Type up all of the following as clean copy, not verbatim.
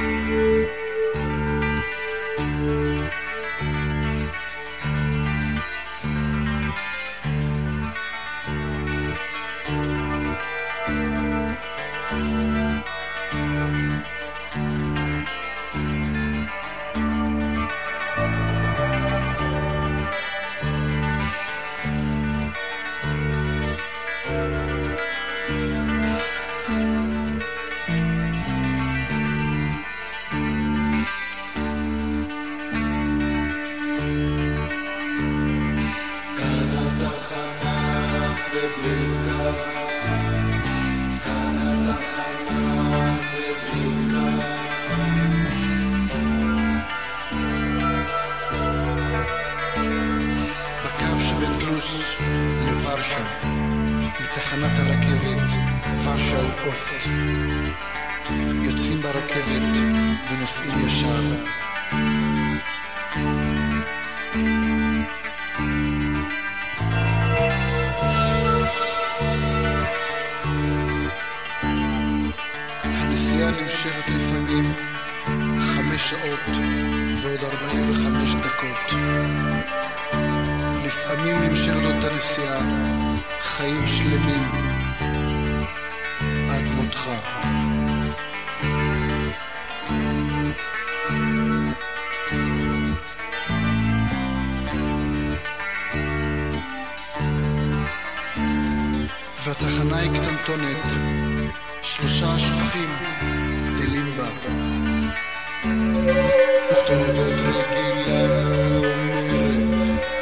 יוצאים ברכבת ונוסעים ישר. הנסיעה נמשכת לפעמים 5 שעות ועוד 45 דקות. לפעמים נמשכת אותה נסיעה חיים שלמים עד מותך. והתחנה היא קטנטונת, 3 אשכים גדלים בה. וכתובת רגילה אומרת,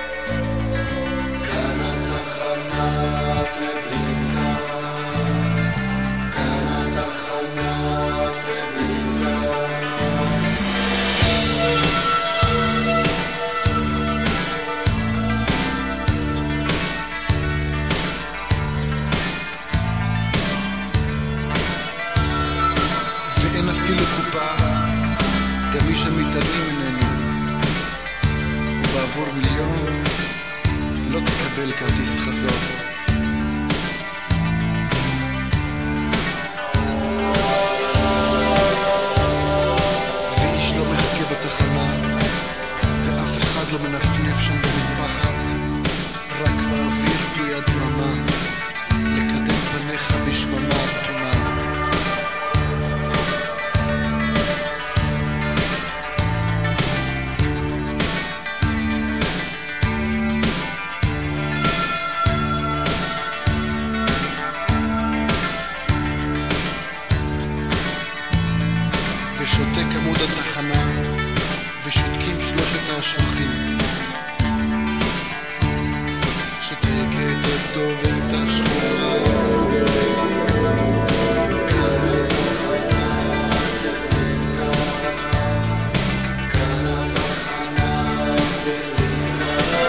כאן התחנת רבלינקה, כאן התחנת רבלינקה. ואין אפילו קופה, גם מי שמתעלם ממנו, ובעבור מיליון לא תקבל כרטיס חזור. ואיש לא מחכה בתחנה, ואף אחד לא מנפנף שם במטפחת, רק באוויר תלויה דממה, לקדם פניך בשממה אטומה. ושותק עמוד התחנה, ושותקים 3 האשכים. שותקת הכתובת השחורה, כאן התחנת רבלינקה, כאן התחנת רבלינקה.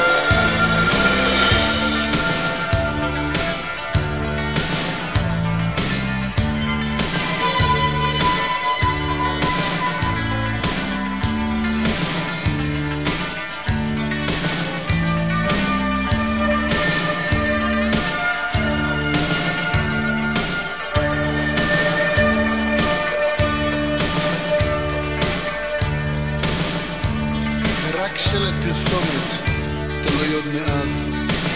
ורק שלט פרסומת תלוי עוד מאז,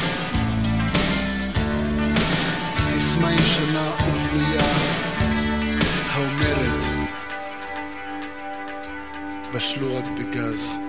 סיסמה ישנה ובלויה האומרת בשלו רק בגז.